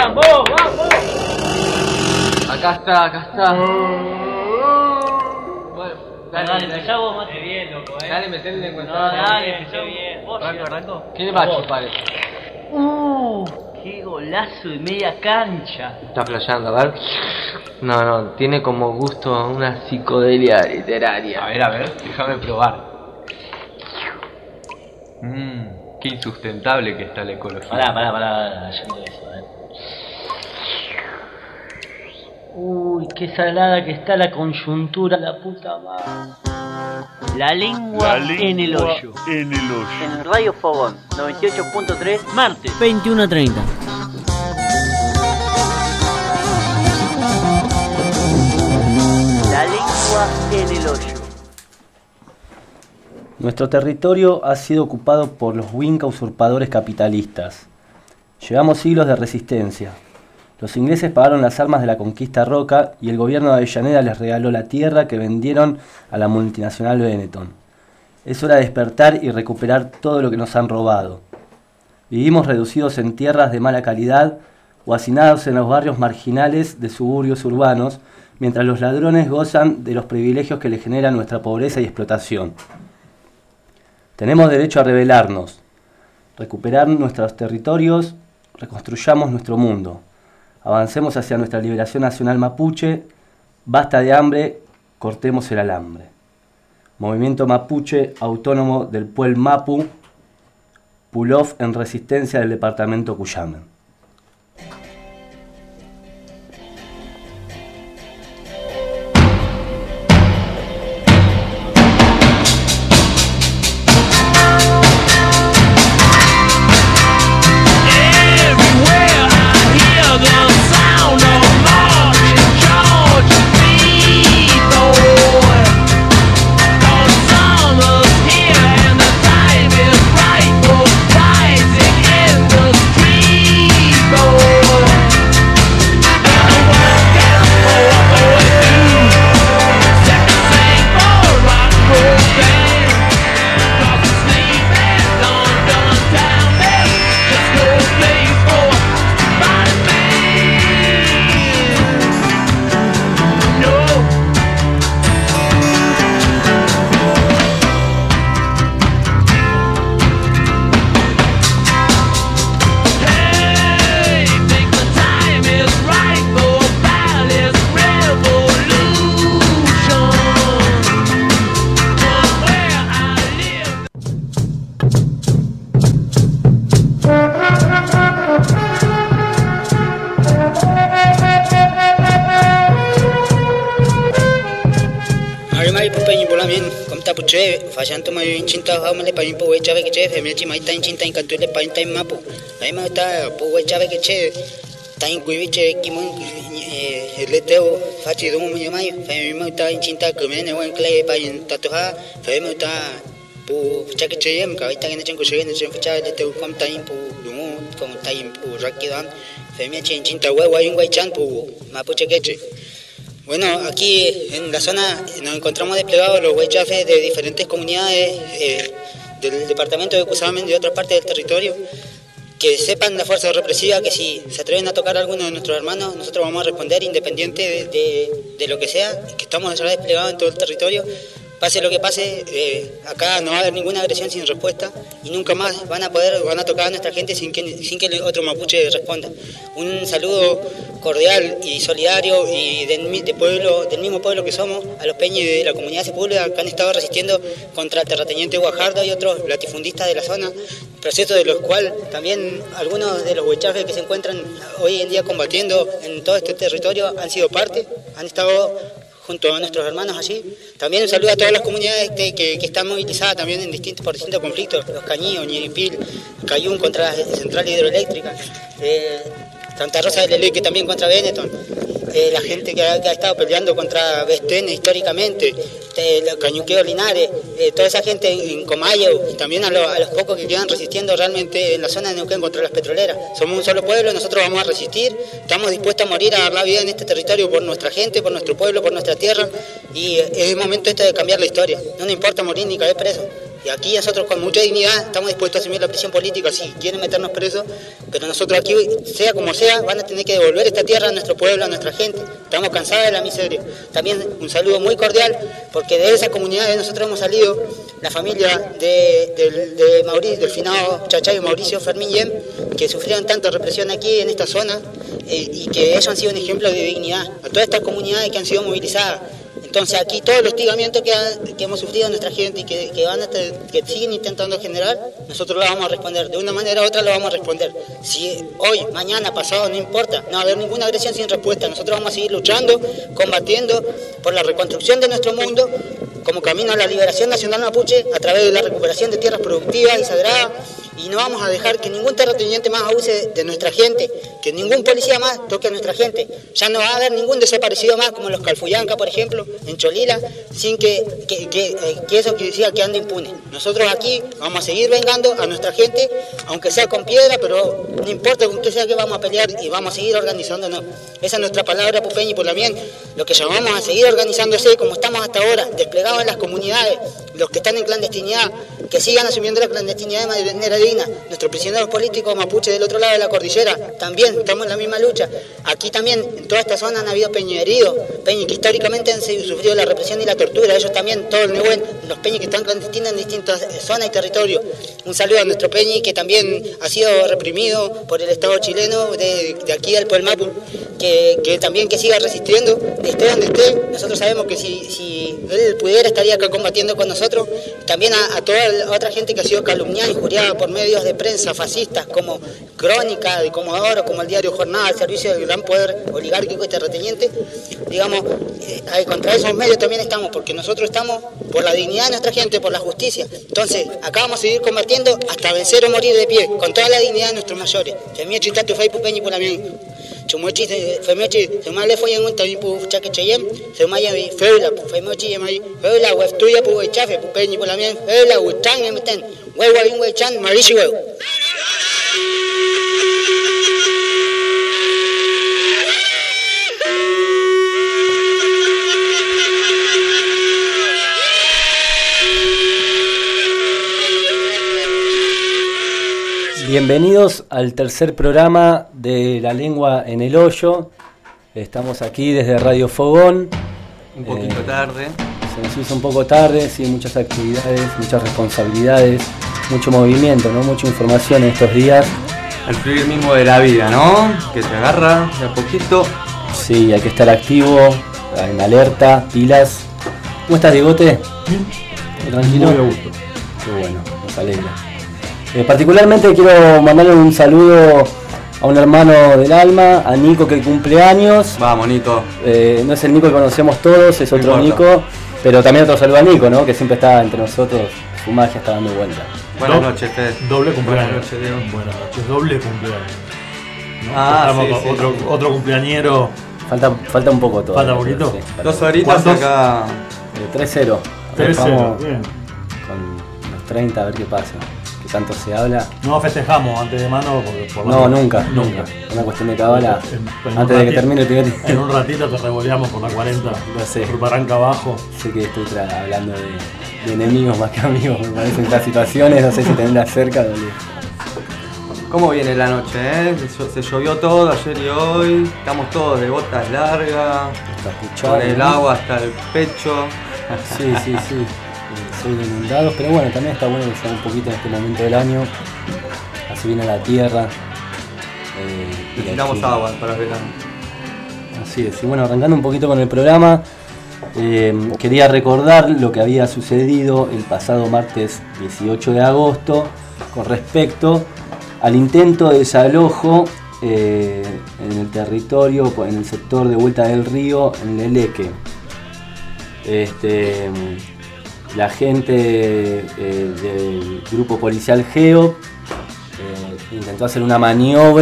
¡Vamos, vamos! Acá está. Bueno, Dale, empezá vos, Mati. Bien, loco, dale, metele en cuenta. No, dale, empezá bien. Vos, ¿Arranco? ¿Quién le va a chupar eso? ¡Qué golazo de media cancha! Está flasheando, a ver. No, tiene como gusto a una psicodelia literaria. A ver, déjame probar. Qué insustentable que está la ecología. Pará, yo no eso, Uy, qué salada que está la coyuntura, la puta madre. La lengua en el hoyo. En Radio Fogón, 98.3, martes, 21:30. La lengua en el hoyo. Nuestro territorio ha sido ocupado por los Winca usurpadores capitalistas. Llevamos siglos de resistencia. Los ingleses pagaron las armas de la conquista roca y el gobierno de Avellaneda les regaló la tierra que vendieron a la multinacional Benetton. Es hora de despertar y recuperar todo lo que nos han robado. Vivimos reducidos en tierras de mala calidad o hacinados en los barrios marginales de suburbios urbanos, mientras los ladrones gozan de los privilegios que les genera nuestra pobreza y explotación. Tenemos derecho a rebelarnos, recuperar nuestros territorios, reconstruyamos nuestro mundo. Avancemos hacia nuestra liberación nacional mapuche, basta de hambre, cortemos el alambre. Movimiento Mapuche Autónomo del Puel Mapu, Pulov en resistencia del departamento Cuyamen. Fayanto mai cinta hamale pain po chave que che femia mai tan cinta in cantule pain tan mapu ai ma ta po chave que che tan cuiviche kimon leteo fachi do mo mai femia ta in cinta que me ne wan clay pain tatuha femia ta po chaque che em ka tan en chenko che ne chen facha leteo com tan po lumo con tan po rakidan femia che cinta wa yun chan po mapu che. Bueno, aquí en la zona nos encontramos desplegados los huaychafes de diferentes comunidades del departamento de Cusamen y de otras partes del territorio. Que sepan la fuerza represiva que si se atreven a tocar a alguno de nuestros hermanos, nosotros vamos a responder independiente de lo que sea, que estamos ya desplegados en todo el territorio. Pase lo que pase, acá no va a haber ninguna agresión sin respuesta y nunca más van a tocar a nuestra gente sin que el otro mapuche responda. Un saludo cordial y solidario y del mismo pueblo que somos, a los peñas de la comunidad Sepúlveda que han estado resistiendo contra el terrateniente Guajardo y otros latifundistas de la zona, proceso de los cuales también algunos de los huechafes que se encuentran hoy en día combatiendo en todo este territorio han sido parte, han estado junto a nuestros hermanos allí. También un saludo a todas las comunidades que están movilizadas también por distintos conflictos, los Cañíos, Ñiripil, Cayún contra la central hidroeléctrica, Santa Rosa de Lelé que también contra Benetton, la gente que ha estado peleando contra Bestén históricamente, los Cañuqueos Linares, toda esa gente en Comayo, y también a los pocos que quedan resistiendo realmente en la zona de Neuquén contra las petroleras. Somos un solo pueblo, nosotros vamos a resistir, estamos dispuestos a morir, a dar la vida en este territorio por nuestra gente, por nuestro pueblo, por nuestra tierra, y es el momento de cambiar la historia. No nos importa morir ni caer preso. Y aquí nosotros con mucha dignidad estamos dispuestos a asumir la presión política si quieren meternos presos, pero nosotros aquí, sea como sea, van a tener que devolver esta tierra a nuestro pueblo, a nuestra gente. Estamos cansados de la miseria. También un saludo muy cordial, porque de esa comunidad de nosotros hemos salido, la familia de Mauricio, del finado Chachayo Mauricio Fermín Yem, que sufrieron tanta represión aquí en esta zona, y que ellos han sido un ejemplo de dignidad a todas estas comunidades que han sido movilizadas. Entonces aquí todos los hostigamientos que hemos sufrido nuestra gente y que siguen intentando generar, nosotros lo vamos a responder. De una manera u otra lo vamos a responder. Si hoy, mañana, pasado, no importa, no va a haber ninguna agresión sin respuesta. Nosotros vamos a seguir luchando, combatiendo por la reconstrucción de nuestro mundo como camino a la liberación nacional mapuche a través de la recuperación de tierras productivas y sagradas. Y no vamos a dejar que ningún terrateniente más abuse de nuestra gente, que ningún policía más toque a nuestra gente. Ya no va a haber ningún desaparecido más, como los Calfuyanca, por ejemplo, en Cholila, sin que eso que decía que ande impune. Nosotros aquí vamos a seguir vengando a nuestra gente, aunque sea con piedra, pero no importa con qué sea que vamos a pelear y vamos a seguir organizándonos. Esa es nuestra palabra, Pupeña y Pulamien, lo que llamamos a seguir organizándose como estamos hasta ahora, desplegados en las comunidades, los que están en clandestinidad, que sigan asumiendo la clandestinidad de manera digna. Nuestros prisioneros políticos mapuche del otro lado de la cordillera, también estamos en la misma lucha. Aquí también, en toda esta zona han habido peñas heridos, peñas que históricamente han sufrido la represión y la tortura. Ellos también, todo el Nehuen, los peñas que están clandestinos en distintas zonas y territorios. Un saludo a nuestro peñi que también ha sido reprimido por el Estado chileno de aquí del Puelmapu, que también que siga resistiendo, esté donde esté. Nosotros sabemos que si él pudiera estaría acá combatiendo con nosotros. También a toda la otra gente que ha sido calumniada y injuriada por medios de prensa fascistas como Crónica de Comodoro, como el diario Jornada, al servicio del gran poder oligárquico y terrateniente. Digamos, contra esos medios también estamos, porque nosotros estamos por la dignidad de nuestra gente, por la justicia. Entonces, acá vamos a seguir combatiendo hasta vencer o morir de pie, con toda la dignidad de nuestros mayores. Femiechi tatu fai Pupeña y Pulamien. Chumuchi femiechi semale fue en un tabipu chaque cheyem, semaya feula femochi yemai feula weftuya pu echafe Pupeña y Pulamien feula utang emeten huewa bien huechan marishi huevo. Bienvenidos al tercer programa de La Lengua en el Hoyo. Estamos aquí desde Radio Fogón. Un poquito tarde. Se nos hizo un poco tarde, sí, muchas actividades, muchas responsabilidades, mucho movimiento, ¿no? Mucha información en estos días. El fluir mismo de la vida, ¿no? Que se agarra de a poquito. Sí, hay que estar activo, en alerta, pilas. ¿Cómo estás, Diegote? Bien. ¿Tranquilo? Muy a gusto. Qué bueno, nos alegra. Particularmente quiero mandarle un saludo a un hermano del alma, a Nico, que cumple años. Vamos, Nico. No es el Nico que conocemos todos, es otro Nico, pero también otro saludo a Nico, ¿no? Que siempre está entre nosotros, su magia está dando vuelta. Buenas noches, Fede. Doble cumpleaños. Buenas noches, Diego. Buenas noches, doble cumpleaños. ¿No? Ah, estamos sí, con sí. otro cumpleañero. Falta un poco todo. ¿Falta un poquito? Sí, falta. 2 horitas ¿Cuántos? acá. 3-0. 3-0, Vamos bien. con los 30 a ver qué pasa. Que tanto se habla. No festejamos antes de mano porque por No, nunca. Una cuestión de cabala. Antes de que termine el primer En un ratito te revoleamos por la 40. No sé. Por Barranca abajo. Sé que estoy hablando de enemigos más que amigos, me parecen estas situaciones, no sé si tenerlas cerca o lejos. ¿Cómo viene la noche, Se llovió todo ayer y hoy. Estamos todos de botas largas. Con el agua hasta el pecho. Sí. Soy de inundados, pero bueno, también está bueno que sea un poquito en este momento del año. Así viene la tierra. Necesitamos agua para el verano. Así es, y bueno, arrancando un poquito con el programa, quería recordar lo que había sucedido el pasado martes 18 de agosto con respecto al intento de desalojo en el territorio, en el sector de Vuelta del Río, en Leleque. La gente del grupo policial GEO intentó hacer una maniobra